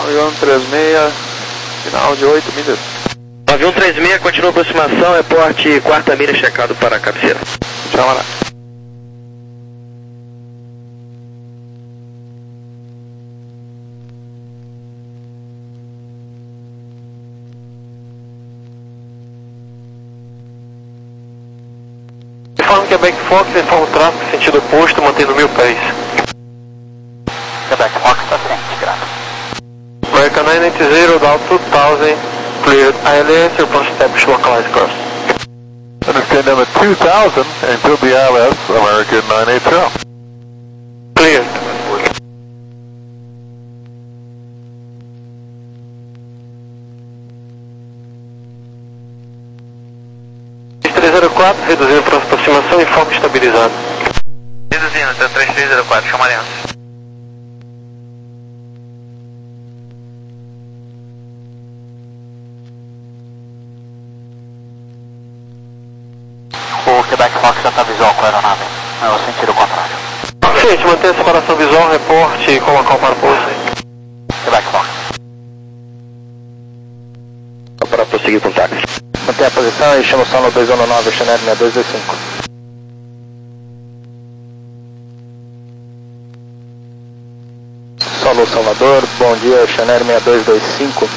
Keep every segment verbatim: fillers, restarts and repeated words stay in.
Avião três seis, final de oito milhas. Avião três seis, continua a aproximação, reporte quarta milha checado para a cabeceira. Chama lá. Informe Quebec Fox, informa o tráfego sentido oposto, mantendo mil pés. Quebec Fox, está frente, grato. American nine eight zero, down two thousand, cleared I L S, approach establish localized course. Understand them at two thousand, and to the I L S, American nine eight zero. Cleared. três zero quatro, reduzindo para aproximação e foco estabilizado. Reduzindo, até três três zero quatro, chama aliança. O Quebec Fox já está visual com a aeronave, é o sentido contrário. Gente, mantenha a separação visual, reporte e colocar para pouso. Quebec Fox. Para prosseguir com o táxi. Mantém a posição e chama o som no dois um nove, Chanel seis dois dois cinco. Solo Salvador, bom dia, Chanel seis dois dois cinco.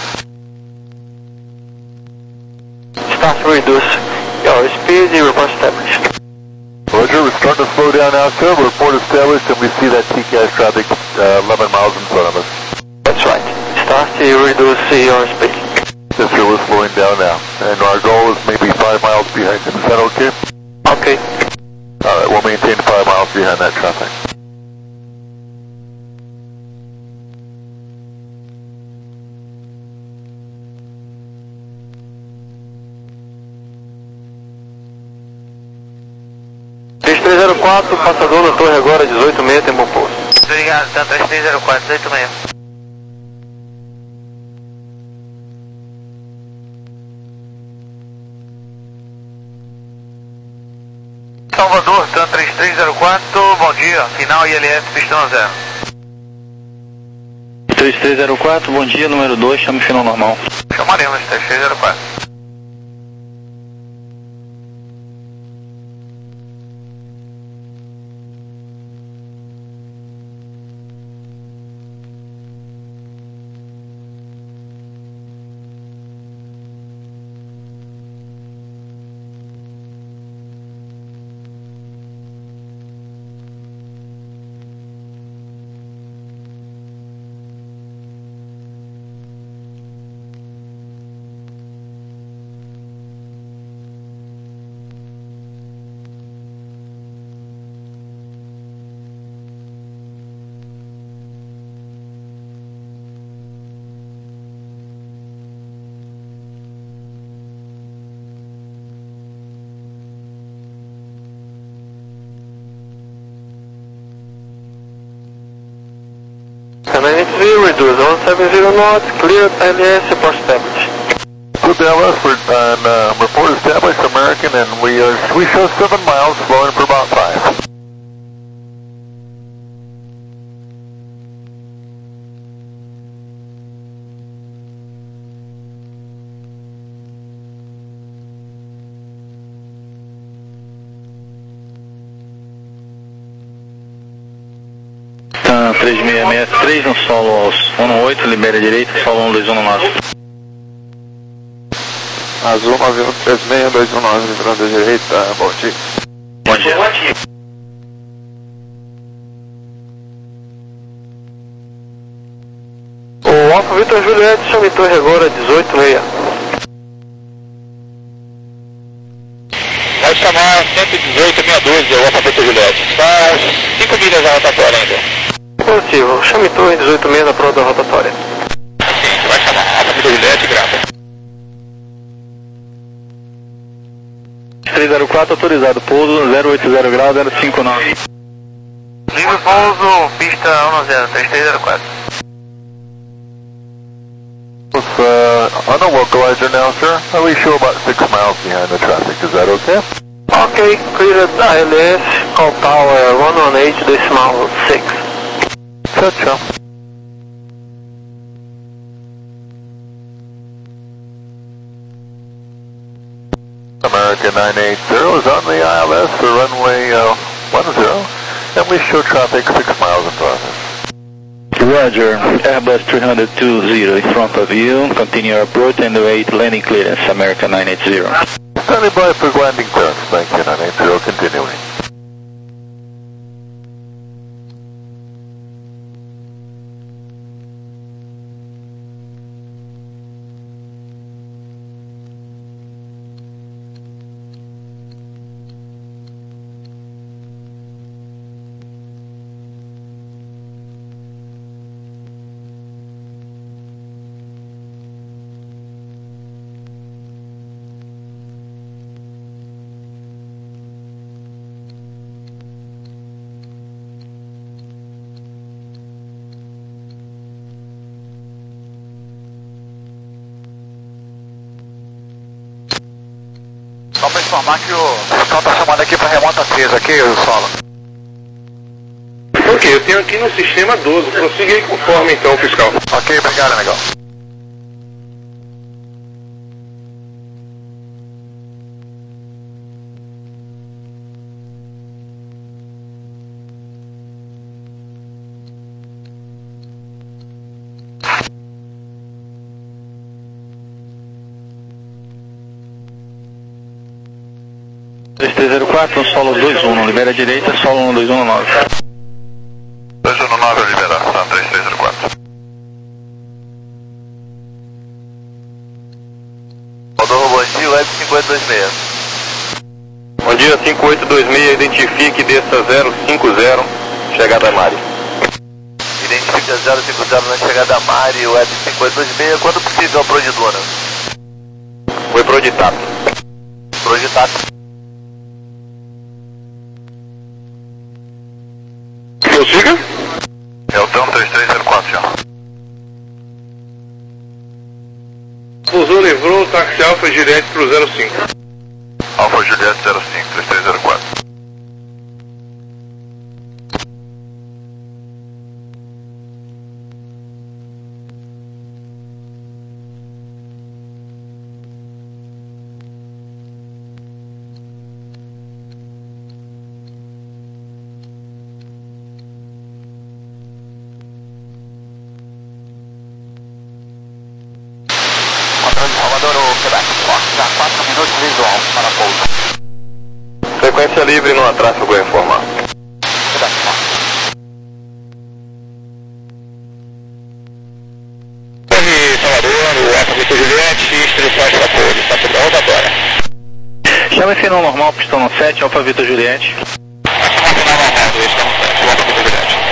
Start to reduce your speed and report established. Roger, we're starting to slow down now, sir. Report established, and we see that T C A S traffic uh, eleven miles in front of us. That's right. Start to reduce your speed. Yes, sir, we're slowing down now. And our goal is maybe five miles behind. Is that okay? Okay. All right, we'll maintain five miles behind that traffic. três três zero quatro, passador na torre agora, dezoito meia, tem bom pouso. Obrigado, então três três zero quatro, dezoito meia. Salvador, TAM três três zero quatro, bom dia, final I L S, pistão zero. três três zero quatro, bom dia, número dois, chama o final normal. Chamaremos, três três zero quatro. nine eight zero, reduce one seven zero knots, cleared I L S, report established. Good to L S, we're on uh, report established, American, and we uh, we show seven miles, flowing for about five. TAM três seis seis três no solo aos um oito, libera direita, solo um dois um nove. Azul nove um três seis dois um nove, livrando a direita, bom dia. Bom dia. Bom dia. O Alfa Vitor Juliette, chame torre agora, dezoito meia. Vai chamar cento e dezoito, meia dúzia, o Alfa Vitor Juliette. Está cinco milhas da rotatória ainda. Positivo, chame torre dezoito meia na prova da rotatória. Sim, vai chamar Alfa Vitor Juliette, grata. três zero quatro autorizado, pouso zero oito zero grau, zero cinco nove. Livre pouso, pista um zero, três três zero quatro. Uh, on a localizer now, sir. Uh, we show about six miles behind the traffic. Is that okay? Ok, cleared I L S, call tower one one eight, decimal six. Touch, huh? American nine eight zero is on the I L S for runway uh, one zero, and we show traffic six miles in process. Roger, Airbus three twenty in front of you, continue your approach and await landing clearance, American nine eight zero. Standing by for landing clearance, thank you, nine eight zero, continuing. Só para informar que o fiscal está chamando aqui para remonta três aqui, o Solo. Ok, eu tenho aqui no sistema doze, prossiga aí conforme então, fiscal. Ok, obrigado, legal. três três zero quatro, solo dois um, libera a direita, solo um dois um nove. dois um nove, liberar, tá, três três zero quatro. Rodou, bom dia, Web cinco oito dois seis. Bom dia, cinco oito dois seis, identifique, desça zero cinco zero, chegada a Mari. Identifica zero cinco zero na chegada a Mari, Web cinco oito dois seis, quando possível a Prodidona? Foi Proditato. Proditato. Prossiga? Elton três três zero quatro, já. Pousou, livrou, táxi Alfa Juliette para o zero cinco. Alfa Juliette zero cinco, três três zero quatro. Salvador, o Quebec, já quatro minutos visual para pouso. Frequência livre no atraso, vou informar. Quebec, Torre Salvador, Alfa Vitor Juliette, instruções para pouso, está tudo pronto agora. Chama esse não normal, pistão no sete, Alfa Vitor Juliette. Chama esse não normal, pistão no sete, Alfa Vitor Juliette.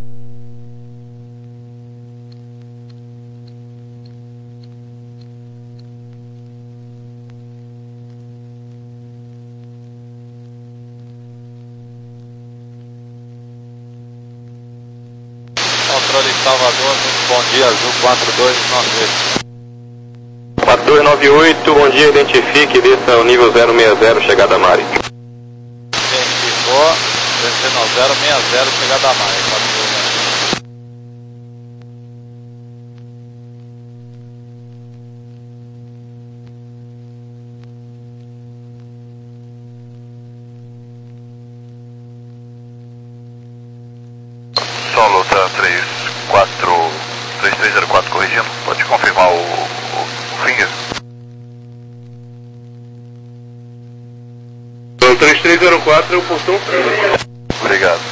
Controle Salvador, bom dia, Azul quatro dois nove oito. quatro dois nove oito, bom dia, identifique, desça ao nível zero seis zero, chegada a Mari. Identificou, descendo ao zero seis zero, chegada a Mari, quatro dois nove oito. Solo, tá, três quatro, três três zero quatro corrigindo, pode confirmar o, o, o finger? Então, três três zero quatro é o portão frio. Obrigado.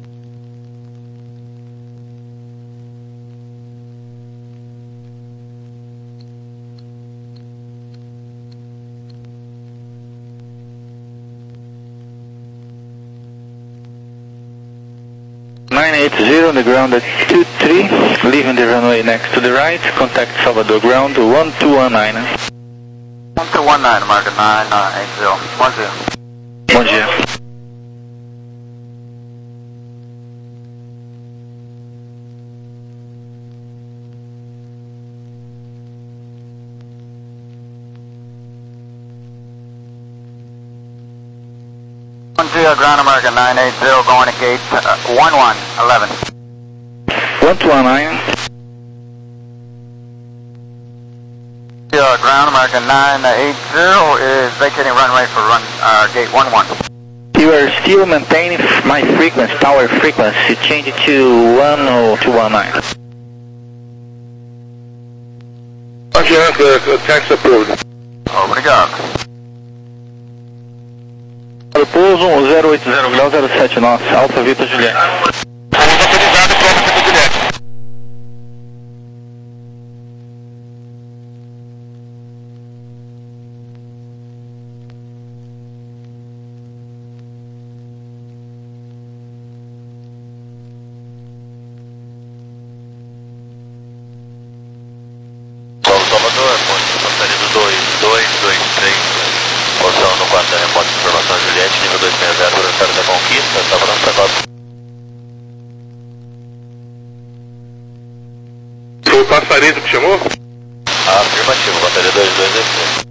nine eight zero on the ground at two three, leaving the runway next to the right, contact Salvador ground one two one nine. one two one nine, American nine eight zero, one zero. Bom dia. One zero, ground American nine eight zero, going to gate uh, one one eleven. one two one nine. Zero, uh, ground, American nine eighty is vacating runway for run, uh, gate one one. You are still maintaining my frequency, tower frequency, change it to one oh two one nine. Roger, tax approved. Obrigado. Pouso zero oito zero grau zero sete nove, Alfa Vitor Juliette. Pouso autorizado, Alfa Vitor Juliette. Salvador, ponte passageiro dois dois dois três, posição no quadro da repórter de informação Juliette, nível dois seis zero, Aeroporto da Conquista, está falando para nós. Foi o passarinho que chamou? Afirmativo, bateria dois dois dois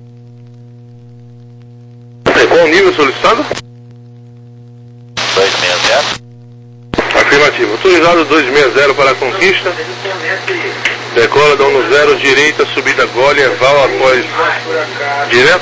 três. Qual o nível solicitado? dois seis zero. Afirmativo. Autorizado dois seis zero para a Conquista. Decola, dá no zero, direita, subida Gólea, val após direto.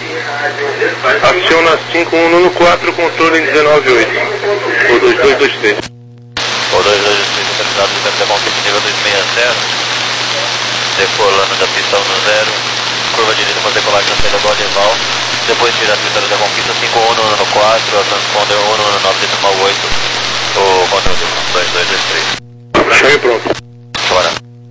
Aciona cinco um no quatro, controle em dezenove oito. Ou dois dois dois três. O dois dois dois três, autorizado do tempo da Conquista, nível dois seis zero. Decolando da pista no zero. Curva direita para decolagem na saída Gólea, val. Depois direto, Vitória da Conquista, cinco um no quatro, a transponder um no nove oito. O controle dois dois dois três. Chame pronto. Bora.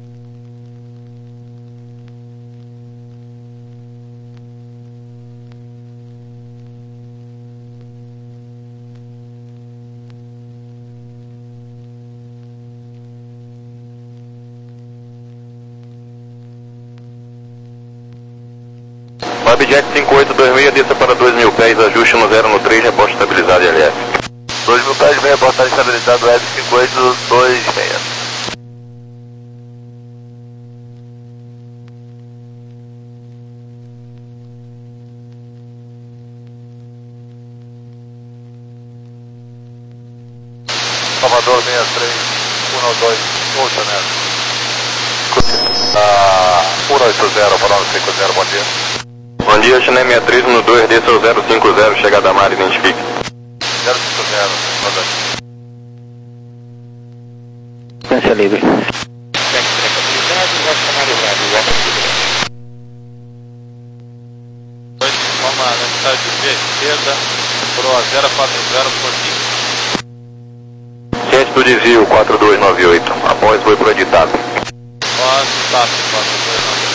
Webjet cinco oito dois seis, desça para dois mil pés, ajuste no zero no três, reposta estabilizado L F. dois mil pés, meia, portal estabilizado, Web cinco oito dois seis. Salvador seis três um dois, oito metros. Ah, um oito zero, para cinco zero, bom dia. Bom dia, China sessenta e três no dois, desça ao zero cinco zero, chegada a mar, identifique. zero cinco zero, rodando. Frequência livre. Vamos lá, na cidade de Via Esquerda, Pro zero quatro zero, Portinho. Ciente do desvio quatro dois nove oito, após foi proeditado. Pode, tá, quatro dois nove oito.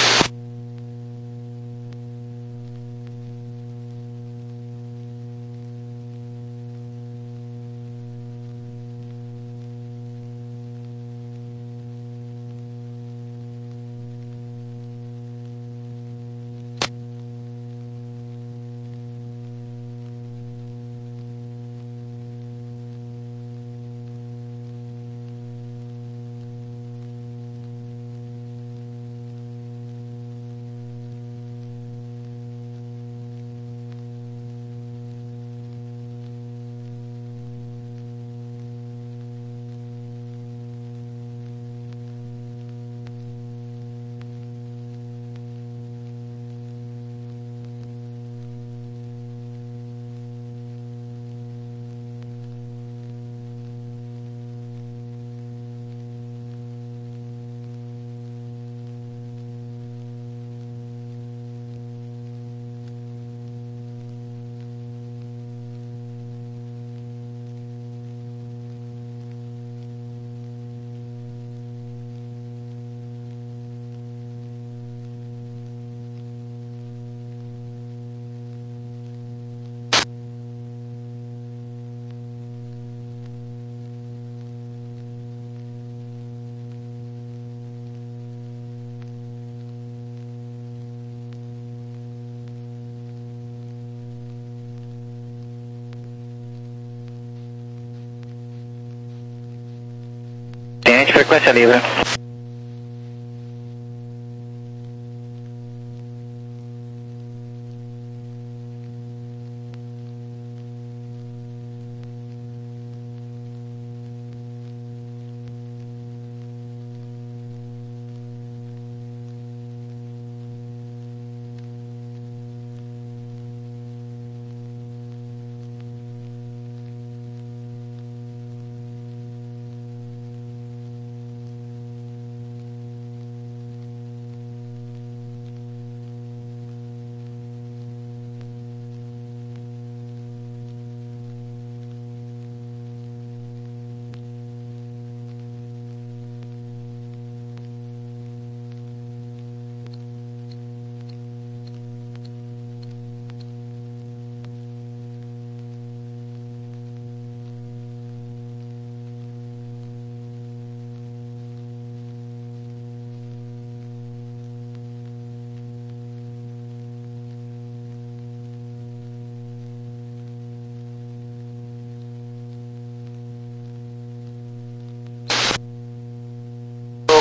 Tenente, frequência livre.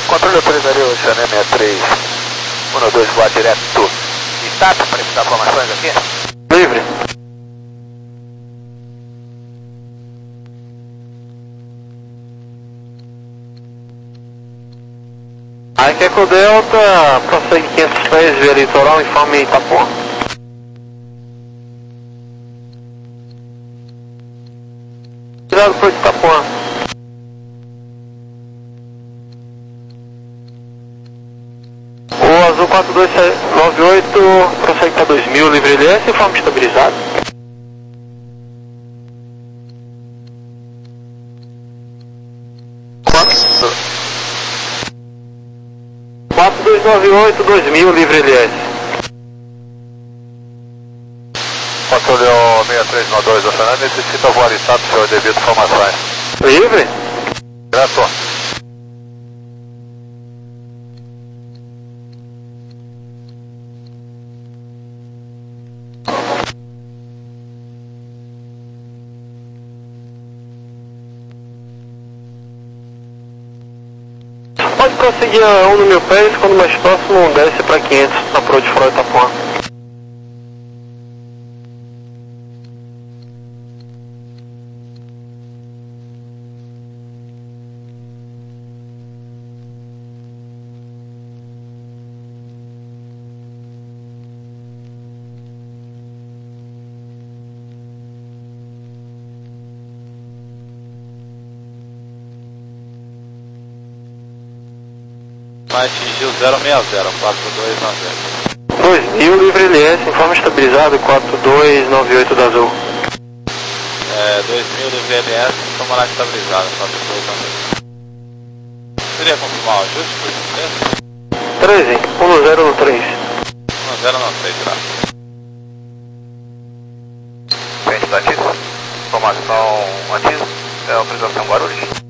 controle autorizaria o Oceané sessenta e três um dois voar direto e T A P para dar informações aqui? Livre. Aí que é com o Delta, prossegue quinhentos pés via litoral, informe Itapuã. Cuidado por Itapuã. O Azul quatro dois nove oito, prossegue para dois mil, livre L S, informe estabilizado. quatro dois nove oito, dois mil, livre L S. Controle sessenta e três nove dois, o Fernando necessita voar estado, senhor, devido a informações. Livre? Grato. Pode prosseguir a um no mil pés, quando mais próximo desce para quinhentos, na proa de fora Itapuã. Vai atingir o zero seis zero, quatro dois nove zero. dois mil, livre L S, informe estabilizado, quatro dois nove oito da Azul. É, dois mil livre L S, tomar estabilizado, quatro dois nove zero. Seria confirmar o ajuste, por gentileza? treze, um zero no três. um zero no três, tá? Frente da T I S, informação antiga, é a autorização Guarulhos.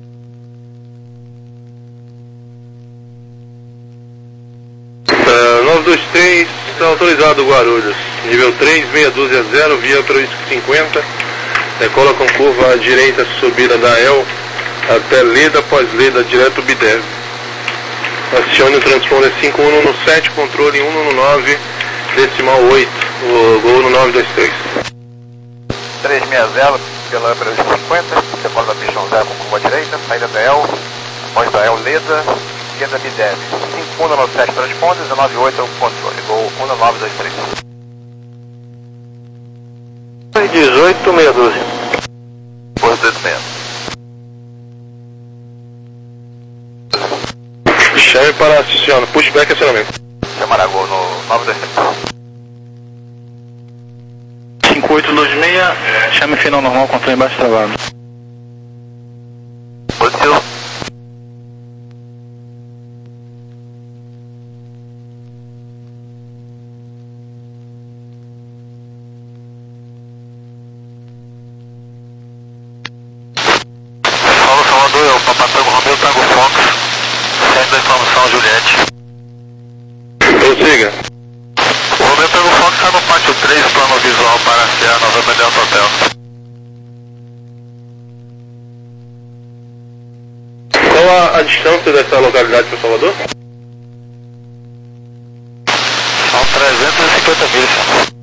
nove dois três, está autorizado Guarulhos, nível três, meia dúzia zero, via para o cinquenta, decola com curva à direita, subida da E L, até Leda, após Leda, direto Bidev. Acione o transponder cinco um no sete, controle um no nove, decimal oito, o gol no nove dois três. três seis zero, pela para o cinquenta, decola da pista zero com curva à direita, saída da E L, após da E L Leda, esquerda Bidev. cinco um no sete transponder, dezenove oito é o controle, gol um nove dois três. dezoito, meia dúzia. Por dezoito meia. Chame para aciona, pushback acionamento. Chamará gol no nove dois três. cinco oito dois seis, chame final normal, controle embaixo travado. Positivo. Paulo Salvador, é o Papatango Romeu, Tango Fox, sete da informação Juliette. Prossiga. O Romeu Tango Fox está no pátio três, plano visual para C A Nova Delta Hotel. Qual a, a distância dessa localidade para Salvador? São trezentos e cinquenta milhas.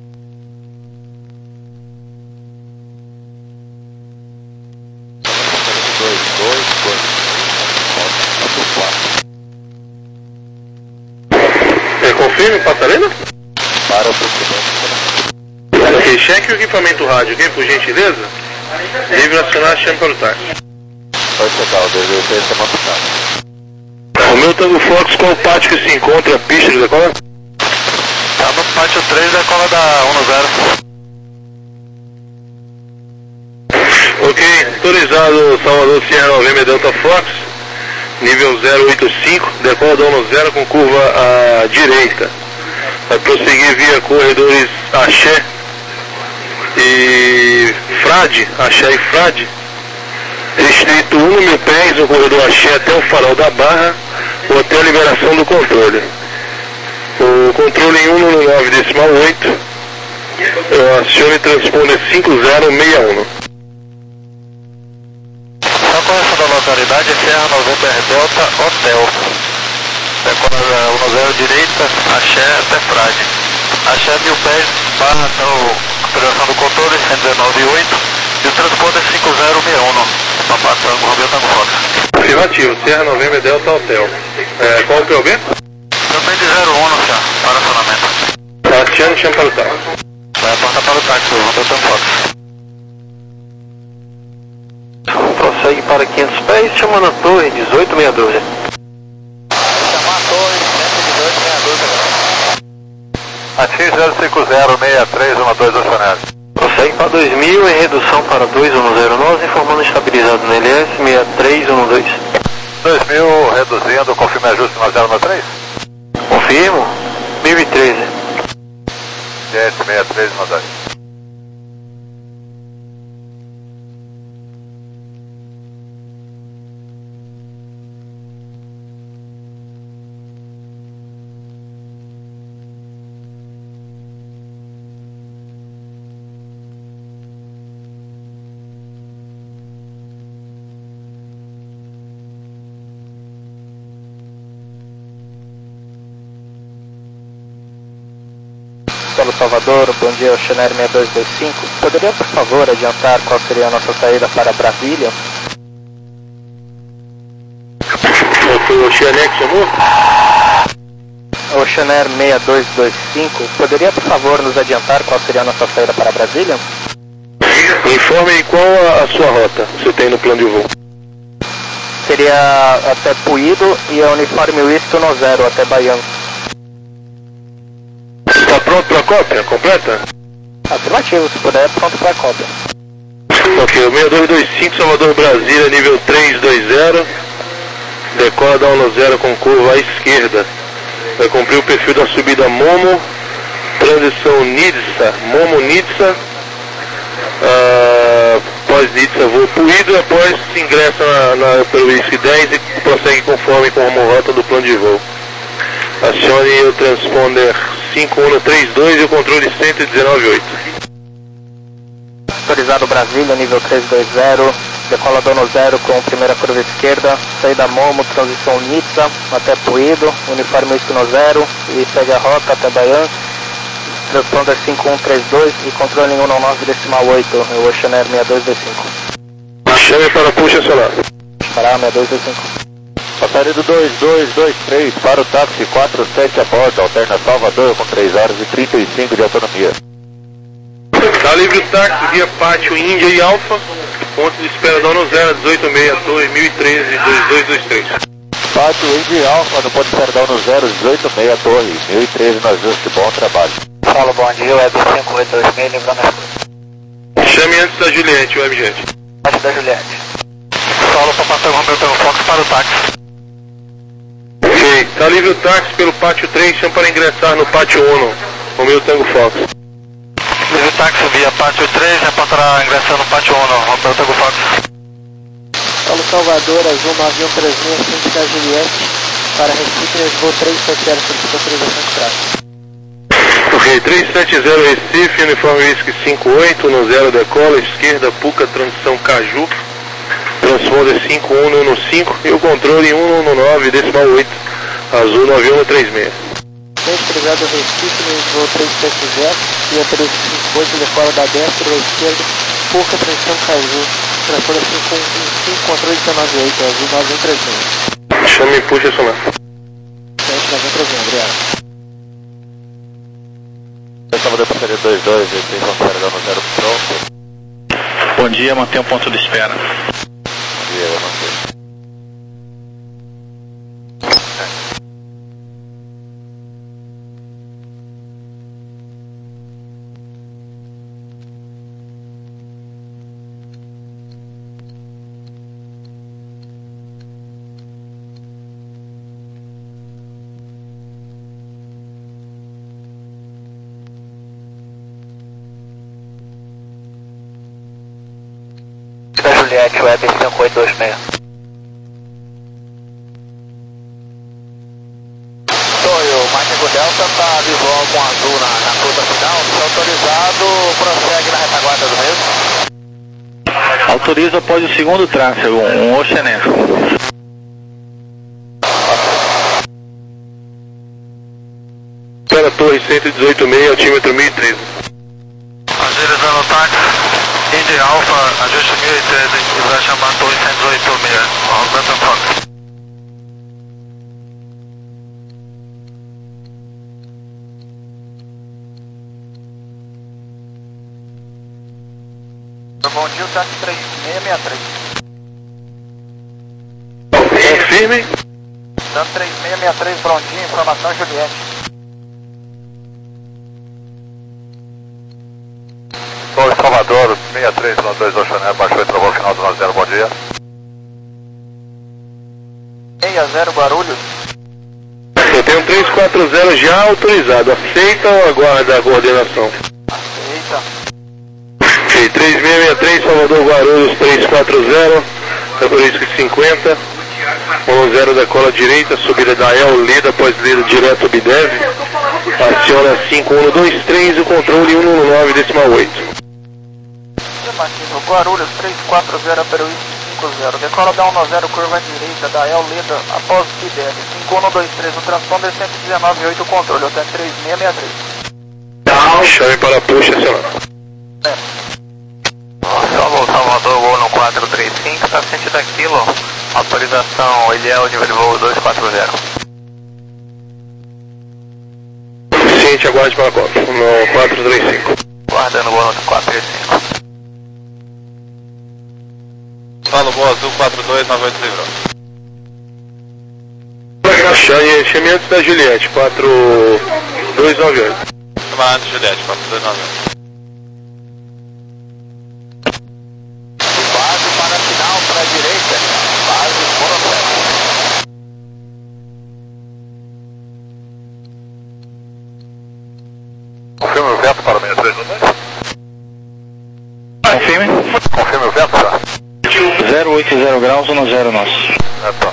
É, confirme, Passarela? Para o procedimento. Ok, cheque o equipamento rádio, ok, por gentileza? Livre nacional, chame para o táxi. Pode chegar, o desejo é ser montado. O meu Tango Fox, qual pátio que se encontra a pista de decola? Tá no pátio três, decola da um zero. Ok, autorizado Salvador Sierra November Delta Fox, nível zero oito cinco, decola da um zero com curva à direita. Vai prosseguir via corredores Axé e Frade, Axé e Frade. Distrito um no mil pés, no corredor Axé até o farol da Barra, ou até a liberação do controle. O controle em um no nove decimal oito, acione transponder cinco zero seis um. Só correção da localidade, essa é Serra November Delta Hotel. Decola um zero direita, axé até frade. Axé mil pés, barra até a operação do controle cento e dezenove vírgula oito e o transponder cinco zero seis um. Papá Tango, Romeu Tango Fox. Afirmativo, Serra November Delta Hotel. É, qual o P O B? Também de zero um, senhor, para acionamento. Taxiano, chama para o táxi. Vai apontar para o táxi, Romeu Tango Fox. Prossegue para quinhentos pés, chamando a torre dezoito meia dúzia. Chamar a torre cento e dezoito meia dúzia. Atinge zero cinco zero seis três um dois Oceanário. Prossegue para dois mil em redução para dois um zero nove, informando estabilizado no L S seis três um dois. dois mil reduzindo, confirme ajuste no zero um três. Confirmo, mil e treze. J S seis três um dois. Pelo Salvador, bom dia, Oceanário seis dois dois cinco. Poderia, por favor, adiantar qual seria a nossa saída para Brasília? Foi o Oceanex, chamou? Oceanário seis dois dois cinco. Poderia, por favor, nos adiantar qual seria a nossa saída para Brasília? Informe qual a, a sua rota você tem no plano de voo. Seria até Puído e a Uniforme Whisky no zero até Baiano. Está pronto para a cópia completa? Afirmativo, se puder, pronto para a cópia. Ok, o seis dois dois cinco Salvador Brasília, nível três dois zero. Decola da aula zero com curva à esquerda. Vai cumprir o perfil da subida Momo. Transição Nidsa, Momo Nidsa. Uh, após Nidsa voa Puído, após se ingressa na, na, pelo Whisky dez e prossegue conforme com a rota do plano de voo. Acione o transponder cinco um três dois e o controle cento e dezenove vírgula oito. Autorizado Brasília, nível três dois zero, decola dono zero com primeira curva esquerda, saída Momo, transição Nitsa, até Puído, uniforme Whisky no zero e segue a rota até Baian, transponder cinco um três dois e controle um nove decimal oito, o Oceanário seis dois dois cinco. Chame para puxa solar. Para seis dois dois cinco. Passageiro do dois dois dois três para o táxi quatro sete a bordo, alterna Salvador com três horas e trinta e cinco de autonomia. Está livre o táxi via Pátio Índia e Alfa, ponto de espera da zero dezoito seis, torre mil e treze, dois dois dois três. Pátio Índia e Alfa no ponto de perdão no zero dezoito seis, torre mil e treze, nós vemos que bom trabalho. Fala, bom dia, Web cinco oito dois seis, lembrando as coisas. Chame antes da Juliette, Webjet. Antes da Juliette. Solo para Papai Romeu Tango Fox para o táxi. Ok, está livre o táxi pelo Pátio três, chama para ingressar no Pátio um, Romeu Tango Fox. Livre táxi via Pátio três, reportará ingressando no Pátio um, Romeu Tango Fox. Paulo Salvador, Azul nove um três seis, frente da Juliette, para Recife, voo três sete zero, solicita autorização de tráfego. Ok, três sete zero Recife, uniforme Whisky cinco oito, no zero decola, esquerda, Puca, transição Caju, transponder cinco um um cinco e o controle um um nove decimal oito, Azul nove um três seis. Autorizado Recife, voo três sete zero, e a três cinco oito, decola da destra, da esquerda, Puca, transição Caju, transponder cinco um cinco, controle dezenove oito, Azul nove um três seis. Chame e puxa sonar. nove um três seis, obrigado. Salvador passageiro dois dois, vocês vão carregar no zero pronto. Bom dia, mantenha o ponto de espera. Bom dia, eu não sei. Da Juliette, Web cinco oito dois seis. Sonho, Mágico Delta está visual com azul na, na curva final, se autorizado, prossegue na retaguarda do mesmo. Autoriza após o segundo tráfego, um Oceaner. na torre cento e dezoito ponto seis, altímetro mil e treze. Agilizando o táxi, Indy Alpha, ajuste mil e treze e vai chamar a torre cento e dezoito ponto seis, Roberto Fox. Bom dia, o táxi três seis seis três. Confirme. Dando três seis seis três, prontinho, informação Juliette. Torre Salvador, sessenta e três, dois do Chanel, baixou e travou o final do nove zero, bom dia. sessenta Guarulhos. Eu tenho um três quatro zero já autorizado, aceita ou aguarda a coordenação? Aceita. Ok, três seis seis três, Salvador Guarulhos, três quatro zero, Taburisco cinquenta, um zero decola direita, subida da El, lida após lida direto Bidev, aciona cinco um dois três, o controle um um nove, decimal oito. Guarulhos três quatro zero, Peruísque cinco zero, decola da um zero, curva direita da El, lida após Bidev, cinco um dois três, o transponder cento e dezenove ponto oito, controle, hotel três seis seis três. Chame para puxa, acionar. É. Salvo Salvador, voo no quatro três cinco, está sentido aquilo, autorização, ele é o nível de voo dois quatro zero. Ciente, aguarde para a copa, no quatro três cinco. Guardando o voo no quatro três cinco. Fala, voo azul quatro dois nove oito zero. Chame, chame antes da Juliette, quatro dois nove oito. Chama antes Juliette, quatro dois nove oito. Base para a final, para a direita, base processo. Confirme o veto para o sessenta e três no dois? Confirme. Confirme o veto, já? zero oito zero graus, um zero nosso. É, tá.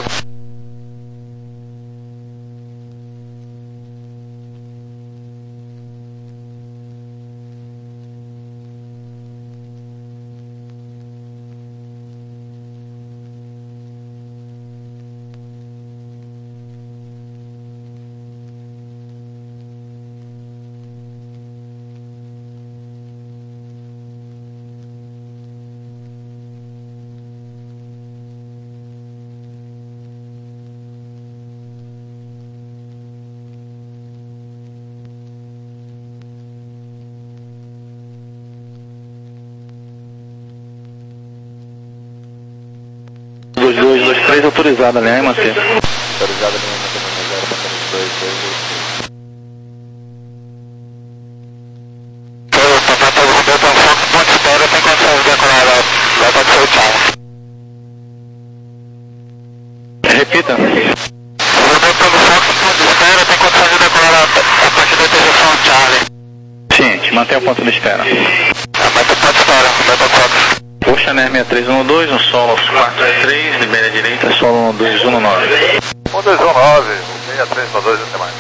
dois dois dois três autorizada, né, manter? Autorizada linha manter zero, passando dois dois dois. Papai Pedro Roberto, Fox, ponte espera, tem condições de decolar, vai para o tchau. Repita. Roberto Fox, ponte espera, tem condições de decolar a partir da interseção Charlie. Ciente, mantém o ponto de espera. Mas tu pode esperar, Roberto Fox. Puxa, né, sessenta e três um dois, um solo quatro três, libera a direita, solo um dois um nove. um dois um nove, sessenta e três dois, até mais.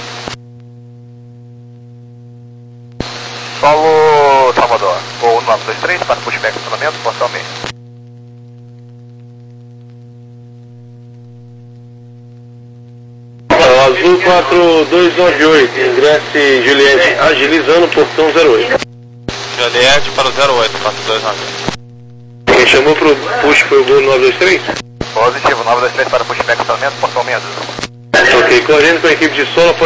Solo Salvador, voo nove dois três, para pushback estacionamento, portão meio. Azul quatro dois nove oito, ingresse Juliette, agilizando portão zero oito. Juliette para o zero oito, quatro dois nove. Quem chamou pro push foi o gol nove dois três? Positivo, nove dois três para pushback estacionamento, portão meio. Ok, correndo com a equipe de solo.